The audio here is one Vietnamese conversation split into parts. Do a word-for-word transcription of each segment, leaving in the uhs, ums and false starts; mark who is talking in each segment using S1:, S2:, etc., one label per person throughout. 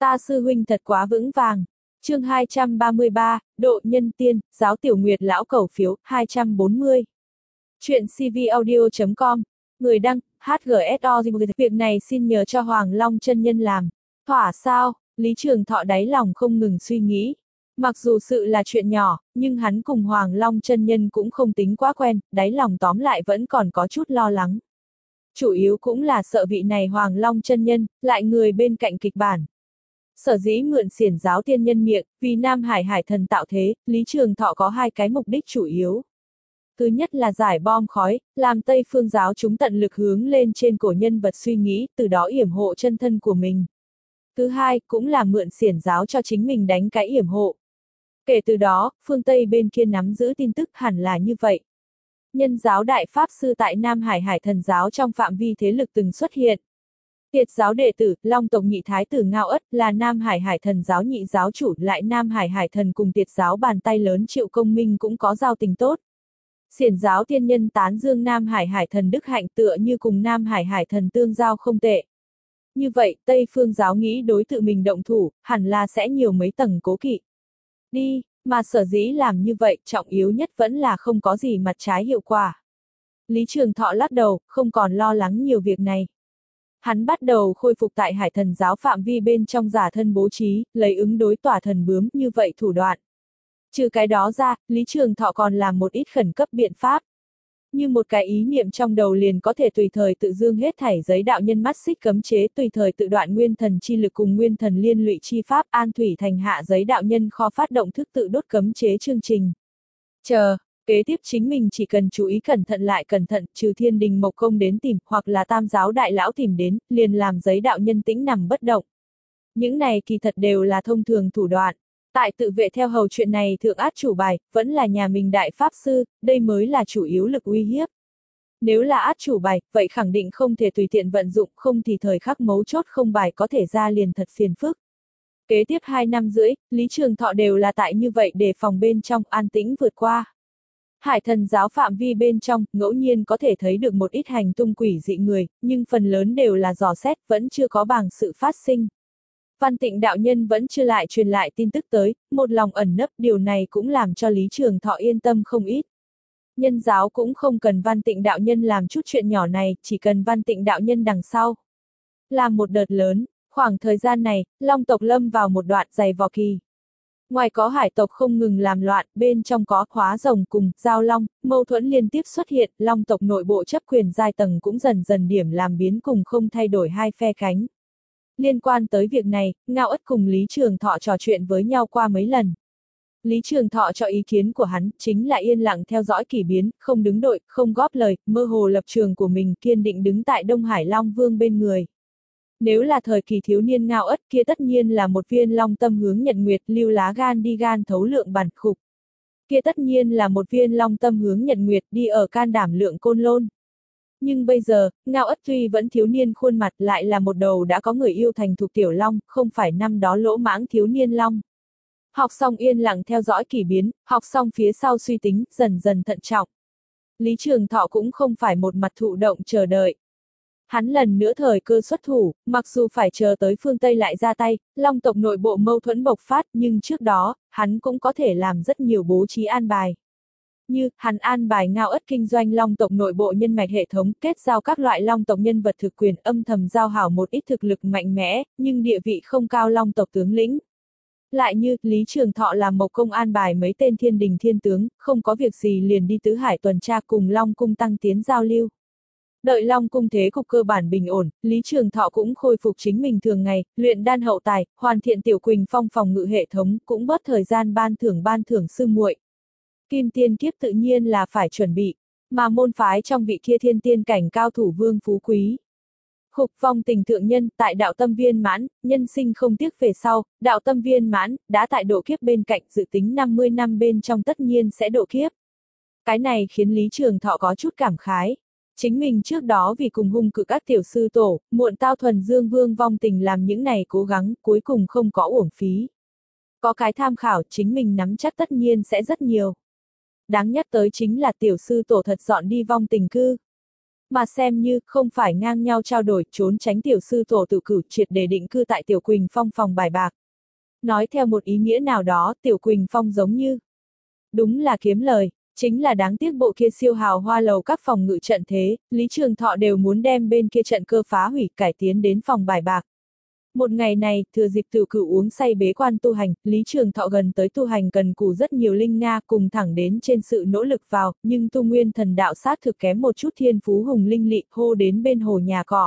S1: Ta sư huynh thật quá vững vàng. Chương hai trăm ba mươi ba, Độ Nhân Tiên, Giáo Tiểu Nguyệt Lão Cẩu Phiếu, hai trăm bốn mươi. Chuyện cvaudio chấm com. Người đăng, hát giê ét o. Việc này xin nhờ cho Hoàng Long chân nhân làm. Thỏa sao? Lý Trường Thọ đáy lòng không ngừng suy nghĩ. Mặc dù sự là chuyện nhỏ, nhưng hắn cùng Hoàng Long chân nhân cũng không tính quá quen, đáy lòng tóm lại vẫn còn có chút lo lắng. Chủ yếu cũng là sợ vị này Hoàng Long chân nhân, lại người bên cạnh kịch bản. Sở dĩ mượn xiển giáo tiên nhân miệng, vì Nam Hải Hải thần tạo thế, Lý Trường Thọ có hai cái mục đích chủ yếu. Thứ nhất là giải bom khói, làm Tây Phương giáo chúng tận lực hướng lên trên cổ nhân vật suy nghĩ, từ đó yểm hộ chân thân của mình. Thứ hai, cũng là mượn xiển giáo cho chính mình đánh cái yểm hộ. Kể từ đó, phương Tây bên kia nắm giữ tin tức hẳn là như vậy. Nhân giáo đại pháp sư tại Nam Hải Hải thần giáo trong phạm vi thế lực từng xuất hiện. Tiệt giáo đệ tử, Long tộc nhị thái tử Ngao Ất là Nam Hải Hải thần giáo nhị giáo chủ, lại Nam Hải Hải thần cùng tiệt giáo bàn tay lớn Triệu Công Minh cũng có giao tình tốt. Xiển giáo tiên nhân tán dương Nam Hải Hải thần đức hạnh tựa như cùng Nam Hải Hải thần tương giao không tệ. Như vậy, Tây Phương giáo nghĩ đối tự mình động thủ, hẳn là sẽ nhiều mấy tầng cố kỵ. Đi, mà sở dĩ làm như vậy, trọng yếu nhất vẫn là không có gì mặt trái hiệu quả. Lý Trường Thọ lắc đầu, không còn lo lắng nhiều việc này. Hắn bắt đầu khôi phục tại Hải thần giáo phạm vi bên trong giả thân bố trí, lấy ứng đối tỏa thần bướm như vậy thủ đoạn. Trừ cái đó ra, Lý Trường Thọ còn làm một ít khẩn cấp biện pháp. Như một cái ý niệm trong đầu liền có thể tùy thời tự dương hết thảy giới đạo nhân mắt xích cấm chế, tùy thời tự đoạn nguyên thần chi lực cùng nguyên thần liên lụy chi pháp, an thủy thành hạ giới đạo nhân kho phát động thức tự đốt cấm chế chương trình. Chờ, kế tiếp chính mình chỉ cần chú ý cẩn thận lại cẩn thận, trừ Thiên Đình Mộc Công đến tìm, hoặc là Tam giáo đại lão tìm đến, liền làm giới đạo nhân tĩnh nằm bất động. Những này kỳ thật đều là thông thường thủ đoạn. Tại tự vệ theo hầu chuyện này thượng át chủ bài, vẫn là nhà mình đại pháp sư, đây mới là chủ yếu lực uy hiếp. Nếu là át chủ bài, vậy khẳng định không thể tùy tiện vận dụng, không thì thời khắc mấu chốt không bài có thể ra liền thật phiền phức. Kế tiếp hai năm rưỡi, Lý Trường Thọ đều là tại như vậy để phòng bên trong an tĩnh vượt qua. Hải thần giáo phạm vi bên trong, ngẫu nhiên có thể thấy được một ít hành tung quỷ dị người, nhưng phần lớn đều là dò xét, vẫn chưa có bảng sự phát sinh. Văn Tịnh đạo nhân vẫn chưa lại truyền lại tin tức tới, một lòng ẩn nấp, điều này cũng làm cho Lý Trường Thọ yên tâm không ít. Nhân giáo cũng không cần Văn Tịnh đạo nhân làm chút chuyện nhỏ này, chỉ cần Văn Tịnh đạo nhân đằng sau. Làm một đợt lớn, khoảng thời gian này, Long tộc lâm vào một đoạn dày vò kỳ. Ngoài có hải tộc không ngừng làm loạn, bên trong có hóa rồng cùng giao long, mâu thuẫn liên tiếp xuất hiện, Long tộc nội bộ chấp quyền giai tầng cũng dần dần điểm làm biến cùng không thay đổi hai phe cánh. Liên quan tới việc này, Ngao Ất cùng Lý Trường Thọ trò chuyện với nhau qua mấy lần. Lý Trường Thọ cho ý kiến của hắn, chính là yên lặng theo dõi kỳ biến, không đứng đội, không góp lời, mơ hồ lập trường của mình, kiên định đứng tại Đông Hải Long Vương bên người. Nếu là thời kỳ thiếu niên Ngao Ất kia tất nhiên là một viên long tâm hướng nhận nguyệt, lưu lá gan đi gan thấu lượng bản khục. Kia tất nhiên là một viên long tâm hướng nhận nguyệt, đi ở can đảm lượng côn lôn. Nhưng bây giờ, Ngao Ất tuy vẫn thiếu niên khuôn mặt lại là một đầu đã có người yêu thành thục tiểu long, không phải năm đó lỗ mãng thiếu niên long. Học xong yên lặng theo dõi kỳ biến, học xong phía sau suy tính, dần dần thận trọng. Lý Trường Thọ cũng không phải một mặt thụ động chờ đợi. Hắn lần nữa thời cơ xuất thủ, mặc dù phải chờ tới phương Tây lại ra tay, Long tộc nội bộ mâu thuẫn bộc phát, nhưng trước đó, hắn cũng có thể làm rất nhiều bố trí an bài. Như, hắn an bài Ngao Ất kinh doanh Long tộc nội bộ nhân mạch hệ thống, kết giao các loại Long tộc nhân vật thực quyền, âm thầm giao hảo một ít thực lực mạnh mẽ, nhưng địa vị không cao Long tộc tướng lĩnh. Lại như, Lý Trường Thọ làm Mộc Công an bài mấy tên thiên đình thiên tướng, không có việc gì liền đi tứ hải tuần tra cùng Long cung tăng tiến giao lưu. Đợi Long cung thế cục cơ bản bình ổn, Lý Trường Thọ cũng khôi phục chính mình thường ngày, luyện đan hậu tài, hoàn thiện Tiểu Quỳnh Phong phòng ngự hệ thống, cũng bớt thời gian ban thưởng ban thưởng sư muội. Kim tiên kiếp tự nhiên là phải chuẩn bị, mà môn phái trong vị kia thiên tiên cảnh cao thủ Vương Phú Quý. Khục Phong tình thượng nhân, tại đạo tâm viên mãn, nhân sinh không tiếc về sau, đạo tâm viên mãn, đã tại độ kiếp bên cạnh, dự tính năm mươi năm bên trong tất nhiên sẽ độ kiếp. Cái này khiến Lý Trường Thọ có chút cảm khái. Chính mình trước đó vì cùng hung cự các tiểu sư tổ, muộn tao thuần dương vương vong tình làm những này cố gắng, cuối cùng không có uổng phí. Có cái tham khảo, chính mình nắm chắc tất nhiên sẽ rất nhiều. Đáng nhắc tới chính là tiểu sư tổ thật dọn đi vong tình cư. Mà xem như, không phải ngang nhau trao đổi, trốn tránh tiểu sư tổ tự cử triệt để định cư tại Tiểu Quỳnh Phong phòng bài bạc. Nói theo một ý nghĩa nào đó, Tiểu Quỳnh Phong giống như đúng là kiếm lời, chính là đáng tiếc bộ kia siêu hào hoa lầu các phòng ngự trận thế, Lý Trường Thọ đều muốn đem bên kia trận cơ phá hủy cải tiến đến phòng bài bạc. Một ngày này, thừa dịp Tiểu Cửu uống say bế quan tu hành, Lý Trường Thọ gần tới tu hành cần cù rất nhiều linh nga cùng thẳng đến trên sự nỗ lực vào, nhưng tu nguyên thần đạo sát thực kém một chút thiên phú hùng linh lị, hô đến bên hồ nhà cỏ.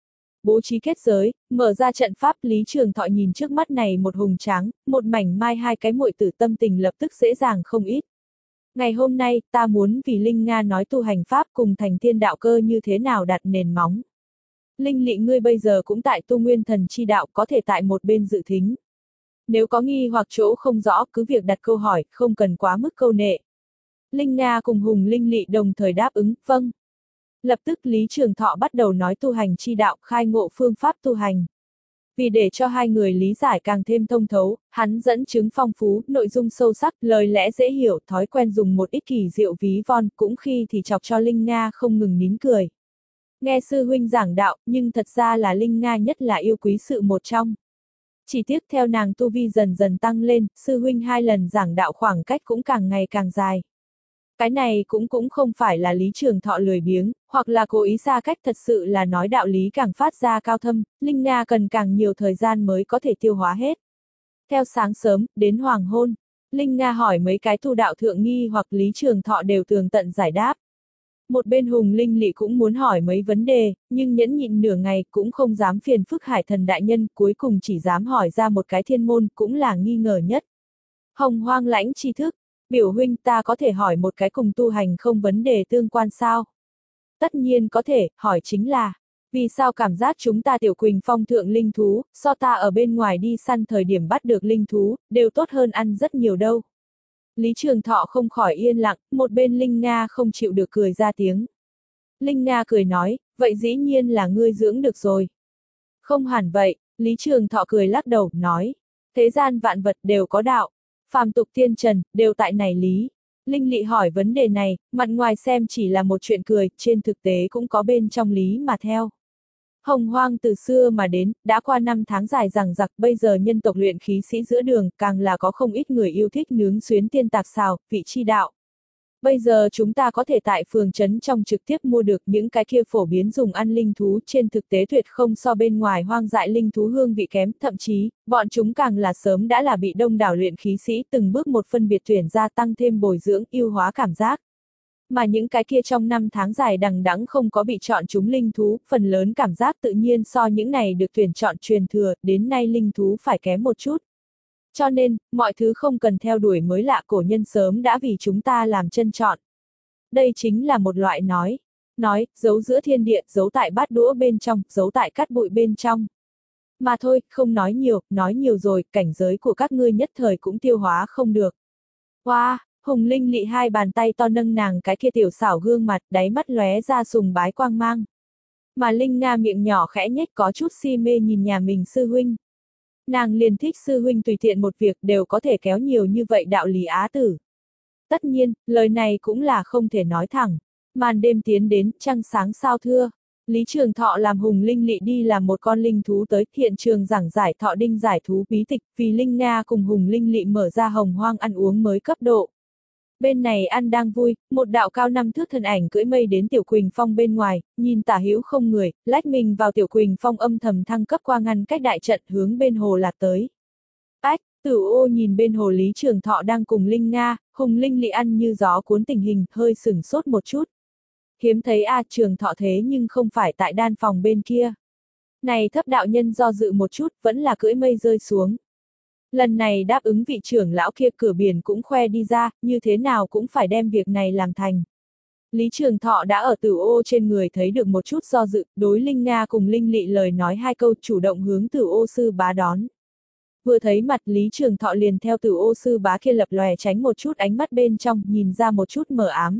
S1: Bố trí kết giới, mở ra trận pháp, Lý Trường Thọ nhìn trước mắt này một hùng tráng, một mảnh mai hai cái muội tử tâm tình lập tức dễ dàng không ít. Ngày hôm nay, ta muốn vì Linh Nga nói tu hành pháp cùng thành tiên đạo cơ như thế nào đặt nền móng. Linh lị ngươi bây giờ cũng tại tu nguyên thần chi đạo, có thể tại một bên dự thính. Nếu có nghi hoặc chỗ không rõ, cứ việc đặt câu hỏi, không cần quá mức câu nệ. Linh Nga cùng Hùng Linh lị đồng thời đáp ứng, vâng. Lập tức Lý Trường Thọ bắt đầu nói tu hành chi đạo, khai ngộ phương pháp tu hành. Vì để cho hai người lý giải càng thêm thông thấu, hắn dẫn chứng phong phú, nội dung sâu sắc, lời lẽ dễ hiểu, thói quen dùng một ít kỳ diệu ví von, cũng khi thì chọc cho Linh Nga không ngừng nín cười. Nghe sư huynh giảng đạo, nhưng thật ra là Linh Nga nhất là yêu quý sự một trong. Chỉ tiếc theo nàng tu vi dần dần tăng lên, sư huynh hai lần giảng đạo khoảng cách cũng càng ngày càng dài. Cái này cũng cũng không phải là Lý Trường Thọ lười biếng, hoặc là cố ý xa cách, thật sự là nói đạo lý càng phát ra cao thâm, Linh Nga cần càng nhiều thời gian mới có thể tiêu hóa hết. Theo sáng sớm, đến hoàng hôn, Linh Nga hỏi mấy cái tu đạo thượng nghi hoặc Lý Trường Thọ đều tường tận giải đáp. Một bên Hùng Linh lị cũng muốn hỏi mấy vấn đề, nhưng nhẫn nhịn nửa ngày cũng không dám phiền phức Hải Thần đại nhân, cuối cùng chỉ dám hỏi ra một cái thiên môn, cũng là nghi ngờ nhất. Hồng Hoang lãnh tri thức, biểu huynh ta có thể hỏi một cái cùng tu hành không vấn đề tương quan sao? Tất nhiên có thể, hỏi chính là, vì sao cảm giác chúng ta Tiểu Quỳnh Phong thượng linh thú, so ta ở bên ngoài đi săn thời điểm bắt được linh thú, đều tốt hơn ăn rất nhiều đâu. Lý Trường Thọ không khỏi yên lặng, một bên Linh Nga không chịu được cười ra tiếng. Linh Nga cười nói, vậy dĩ nhiên là ngươi dưỡng được rồi. Không hẳn vậy, Lý Trường Thọ cười lắc đầu, nói, thế gian vạn vật đều có đạo, phàm tục thiên trần, đều tại này lý. Linh lị hỏi vấn đề này, mặt ngoài xem chỉ là một chuyện cười, trên thực tế cũng có bên trong lý mà theo. Hồng Hoang từ xưa mà đến, đã qua năm tháng dài dằng dặc, bây giờ nhân tộc luyện khí sĩ giữa đường, càng là có không ít người yêu thích nướng xuyến tiên tạc xào, vị chi đạo. Bây giờ chúng ta có thể tại phường trấn trong trực tiếp mua được những cái kia phổ biến dùng ăn linh thú, trên thực tế tuyệt không so bên ngoài hoang dại linh thú hương vị kém, thậm chí, bọn chúng càng là sớm đã là bị đông đảo luyện khí sĩ từng bước một phân biệt tuyển ra tăng thêm bồi dưỡng, yêu hóa cảm giác. Mà những cái kia trong năm tháng dài đằng đẵng không có bị chọn chúng linh thú, phần lớn cảm giác tự nhiên so những này được tuyển chọn truyền thừa, đến nay linh thú phải kém một chút. Cho nên, mọi thứ không cần theo đuổi mới lạ, cổ nhân sớm đã vì chúng ta làm chân chọn. Đây chính là một loại nói. Nói, giấu giữa thiên địa, giấu tại bát đũa bên trong, giấu tại cát bụi bên trong. Mà thôi, không nói nhiều, nói nhiều rồi, cảnh giới của các ngươi nhất thời cũng tiêu hóa không được. Wow! Hùng Linh lị hai bàn tay to nâng nàng cái kia tiểu xảo gương mặt, đáy mắt lóe ra sùng bái quang mang. Mà Linh Nga miệng nhỏ khẽ nhếch có chút si mê nhìn nhà mình sư huynh. Nàng liền thích sư huynh tùy tiện một việc đều có thể kéo nhiều như vậy đạo lý á tử. Tất nhiên, lời này cũng là không thể nói thẳng. Màn đêm tiến đến, trăng sáng sao thưa. Lý Trường Thọ làm Hùng Linh lị đi làm một con linh thú tới hiện trường giảng giải Thọ Đinh giải thú bí tịch, vì Linh Nga cùng Hùng Linh lị mở ra hồng hoang ăn uống mới cấp độ. Bên này ăn đang vui, một đạo cao năm thước thân ảnh cưỡi mây đến Tiểu Quỳnh Phong bên ngoài, nhìn tả hữu không người, lách mình vào Tiểu Quỳnh Phong âm thầm thăng cấp qua ngăn cách đại trận hướng bên hồ lạc tới. Ách, Tử Ô nhìn bên hồ Lý Trường Thọ đang cùng Linh Nga, Hùng Linh lị ăn như gió cuốn tình hình, hơi sửng sốt một chút. Hiếm thấy a à, Trường Thọ thế nhưng không phải tại đan phòng bên kia. Này thấp đạo nhân do dự một chút, vẫn là cưỡi mây rơi xuống. Lần này đáp ứng vị trưởng lão kia cửa biển cũng khoe đi ra, như thế nào cũng phải đem việc này làm thành. Lý Trường Thọ đã ở Tử Ô trên người thấy được một chút do dự, đối Linh Nga cùng Linh lị lời nói hai câu chủ động hướng Tử Ô sư bá đón. Vừa thấy mặt Lý Trường Thọ liền theo Tử Ô sư bá kia lập lòe tránh một chút ánh mắt bên trong, nhìn ra một chút mờ ám.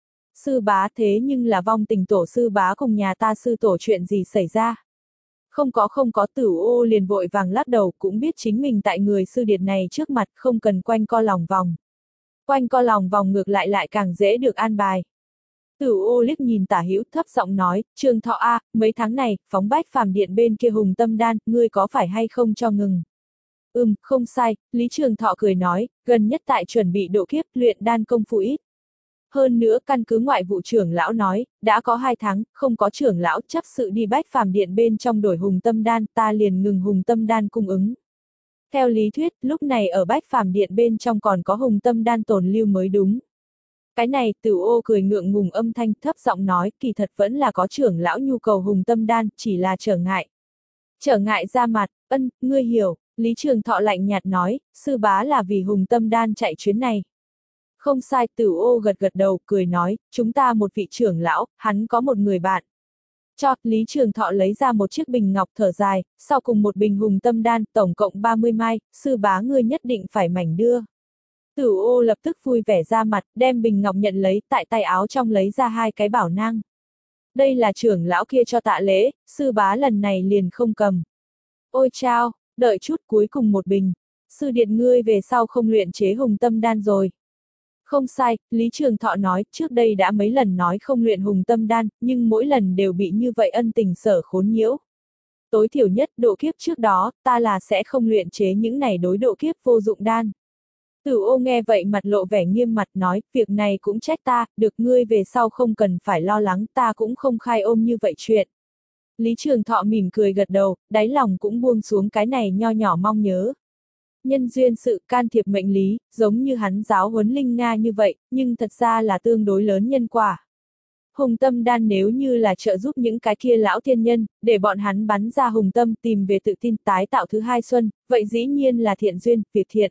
S1: Sư bá thế nhưng là vong tình tổ sư bá cùng nhà ta sư tổ chuyện gì xảy ra? Không có không có Tử Ô liền vội vàng lắc đầu, cũng biết chính mình tại người sư điệt này trước mặt không cần quanh co lòng vòng. Quanh co lòng vòng ngược lại lại càng dễ được an bài. Tử Ô liếc nhìn Tả Hữu thấp giọng nói, Trường Thọ a, mấy tháng này, phóng Bách Phàm Điện bên kia Hùng Tâm Đan, ngươi có phải hay không cho ngừng? Ừm, không sai, Lý Trường Thọ cười nói, gần nhất tại chuẩn bị độ kiếp luyện đan công phu ít. Hơn nữa căn cứ ngoại vụ trưởng lão nói, đã có hai tháng, không có trưởng lão chấp sự đi Bách Phàm Điện bên trong đổi Hùng Tâm Đan, ta liền ngừng Hùng Tâm Đan cung ứng. Theo lý thuyết, lúc này ở Bách Phàm Điện bên trong còn có Hùng Tâm Đan tồn lưu mới đúng. Cái này, Tử Ô cười ngượng ngùng âm thanh thấp giọng nói, kỳ thật vẫn là có trưởng lão nhu cầu Hùng Tâm Đan, chỉ là trở ngại. Trở ngại ra mặt, ân, ngươi hiểu, Lý Trường Thọ lạnh nhạt nói, sư bá là vì Hùng Tâm Đan chạy chuyến này. Không sai, Tử Ô gật gật đầu, cười nói, chúng ta một vị trưởng lão, hắn có một người bạn. Cho, Lý Trường Thọ lấy ra một chiếc bình ngọc thở dài, sau cùng một bình Hùng Tâm Đan, tổng cộng ba mươi mai, sư bá ngươi nhất định phải mảnh đưa. Tử Ô lập tức vui vẻ ra mặt, đem bình ngọc nhận lấy, tại tay áo trong lấy ra hai cái bảo nang. Đây là trưởng lão kia cho tạ lễ, sư bá lần này liền không cầm. Ôi chao, đợi chút cuối cùng một bình. Sư điện ngươi về sau không luyện chế Hùng Tâm Đan rồi. Không sai, Lý Trường Thọ nói, trước đây đã mấy lần nói không luyện Hùng Tâm Đan, nhưng mỗi lần đều bị như vậy ân tình sở khốn nhiễu. Tối thiểu nhất độ kiếp trước đó, ta là sẽ không luyện chế những này đối độ kiếp vô dụng đan. Tử Ô nghe vậy mặt lộ vẻ nghiêm mặt nói, việc này cũng trách ta, được ngươi về sau không cần phải lo lắng, ta cũng không khai ôm như vậy chuyện. Lý Trường Thọ mỉm cười gật đầu, đáy lòng cũng buông xuống cái này nho nhỏ mong nhớ. Nhân duyên sự can thiệp mệnh lý, giống như hắn giáo huấn Linh Nga như vậy, nhưng thật ra là tương đối lớn nhân quả. Hùng Tâm Đan nếu như là trợ giúp những cái kia lão thiên nhân, để bọn hắn bắn ra hùng tâm tìm về tự tin tái tạo thứ hai xuân, vậy dĩ nhiên là thiện duyên, việc thiện.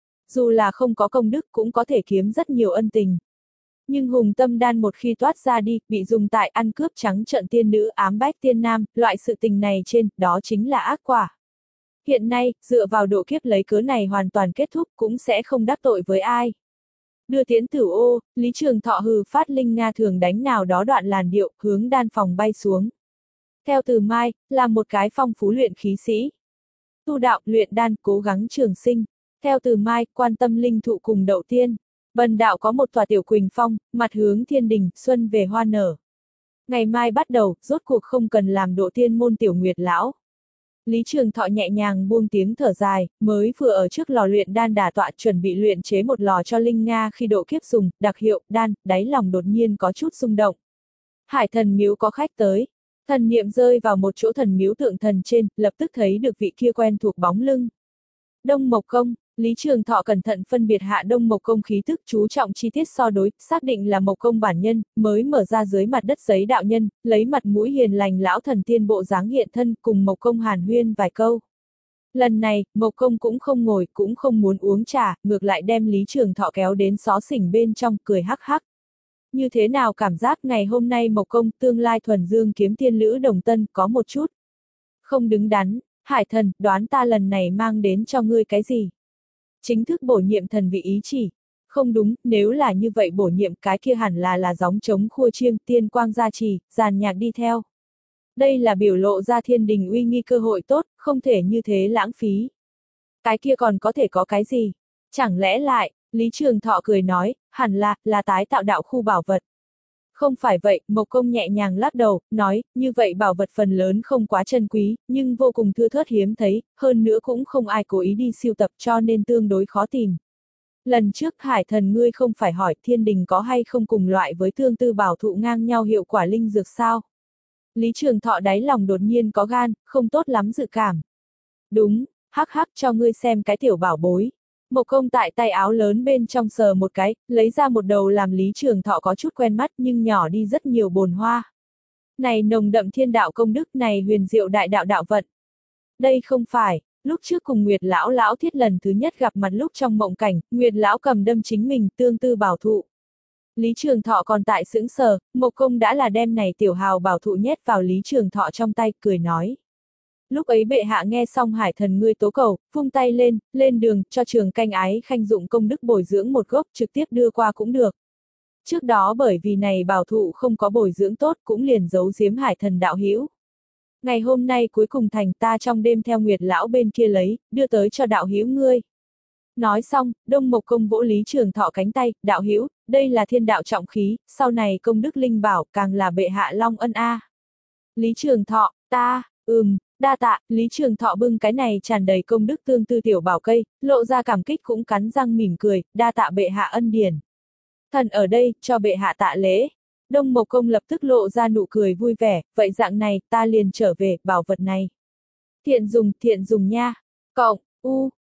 S1: Dù là không có công đức cũng có thể kiếm rất nhiều ân tình. Nhưng Hùng Tâm Đan một khi toát ra đi, bị dùng tại ăn cướp trắng trợn tiên nữ ám bách tiên nam, loại sự tình này trên, đó chính là ác quả. Hiện nay, dựa vào độ kiếp lấy cớ này hoàn toàn kết thúc cũng sẽ không đắc tội với ai. Đưa Tiễn Tử Ô, Lý Trường Thọ hừ phát Linh Nga thường đánh nào đó đoạn làn điệu, hướng đan phòng bay xuống. Theo Từ Mai, là một cái phong phú luyện khí sĩ. Tu đạo, luyện đan, cố gắng trường sinh. Theo Từ Mai, quan tâm linh thụ cùng đậu tiên. Bần đạo có một tòa tiểu Quỳnh Phong, mặt hướng thiên đình, xuân về hoa nở. Ngày mai bắt đầu, rốt cuộc không cần làm độ tiên môn tiểu nguyệt lão. Lý Trường Thọ nhẹ nhàng buông tiếng thở dài, mới vừa ở trước lò luyện đan đả tọa chuẩn bị luyện chế một lò cho Linh Nga khi độ kiếp dùng, đặc hiệu, đan, đáy lòng đột nhiên có chút rung động. Hải thần miếu có khách tới. Thần niệm rơi vào một chỗ thần miếu tượng thần trên, lập tức thấy được vị kia quen thuộc bóng lưng. Đông Mộc Công, Lý Trường Thọ cẩn thận phân biệt hạ Đông Mộc Công khí thức chú trọng chi tiết so đối, xác định là Mộc Công bản nhân, mới mở ra dưới mặt đất giấy đạo nhân, lấy mặt mũi hiền lành lão thần tiên bộ dáng hiện thân cùng Mộc Công hàn huyên vài câu. Lần này, Mộc Công cũng không ngồi, cũng không muốn uống trà, ngược lại đem Lý Trường Thọ kéo đến xó xỉnh bên trong, cười hắc hắc. Như thế nào cảm giác ngày hôm nay Mộc Công tương lai thuần dương kiếm tiên lữ đồng tân có một chút không đứng đắn. Hải thần, đoán ta lần này mang đến cho ngươi cái gì? Chính thức bổ nhiệm thần vị ý chỉ. Không đúng, nếu là như vậy bổ nhiệm cái kia hẳn là là gióng trống khua chiêng tiên quang gia trì, giàn nhạc đi theo. Đây là biểu lộ ra thiên đình uy nghi cơ hội tốt, không thể như thế lãng phí. Cái kia còn có thể có cái gì? Chẳng lẽ lại, Lý Trường Thọ cười nói, hẳn là, là tái tạo đạo khu bảo vật. Không phải vậy, Mộc Công nhẹ nhàng lắc đầu, nói, như vậy bảo vật phần lớn không quá chân quý, nhưng vô cùng thưa thớt hiếm thấy, hơn nữa cũng không ai cố ý đi siêu tập cho nên tương đối khó tìm. Lần trước Hải thần ngươi không phải hỏi thiên đình có hay không cùng loại với tương tư bảo thụ ngang nhau hiệu quả linh dược sao? Lý Trường Thọ đáy lòng đột nhiên có gan, không tốt lắm dự cảm. Đúng, hắc hắc cho ngươi xem cái tiểu bảo bối. Mộc Công tại tay áo lớn bên trong sờ một cái, lấy ra một đầu làm Lý Trường Thọ có chút quen mắt nhưng nhỏ đi rất nhiều bồn hoa. Này nồng đậm thiên đạo công đức, này huyền diệu đại đạo đạo vận. Đây không phải, lúc trước cùng Nguyệt Lão Lão Thiết lần thứ nhất gặp mặt lúc trong mộng cảnh, Nguyệt Lão cầm đâm chính mình tương tư bảo thụ. Lý Trường Thọ còn tại sững sờ, Mộc Công đã là đem này tiểu hào bảo thụ nhét vào Lý Trường Thọ trong tay, cười nói. Lúc ấy bệ hạ nghe xong Hải thần ngươi tố cầu, vung tay lên, lên đường, cho Trường Canh Ái Khanh dụng công đức bồi dưỡng một gốc trực tiếp đưa qua cũng được. Trước đó bởi vì này bảo thụ không có bồi dưỡng tốt cũng liền giấu giếm Hải thần đạo hữu. Ngày hôm nay cuối cùng thành ta trong đêm theo Nguyệt Lão bên kia lấy, đưa tới cho đạo hữu ngươi. Nói xong, Đông Mộc Công vỗ Lý Trường Thọ cánh tay, đạo hữu, đây là thiên đạo trọng khí, sau này công đức linh bảo, càng là bệ hạ long ân a. Lý Trường Thọ, ta, ừm, đa tạ, Lý Trường Thọ bưng cái này tràn đầy công đức tương tư tiểu bảo cây, lộ ra cảm kích cũng cắn răng mỉm cười, đa tạ bệ hạ ân điển. Thần ở đây, cho bệ hạ tạ lễ. Đông Mộc Công lập tức lộ ra nụ cười vui vẻ, vậy dạng này, ta liền trở về, bảo vật này. Thiện dùng, thiện dùng nha. Cộng, u,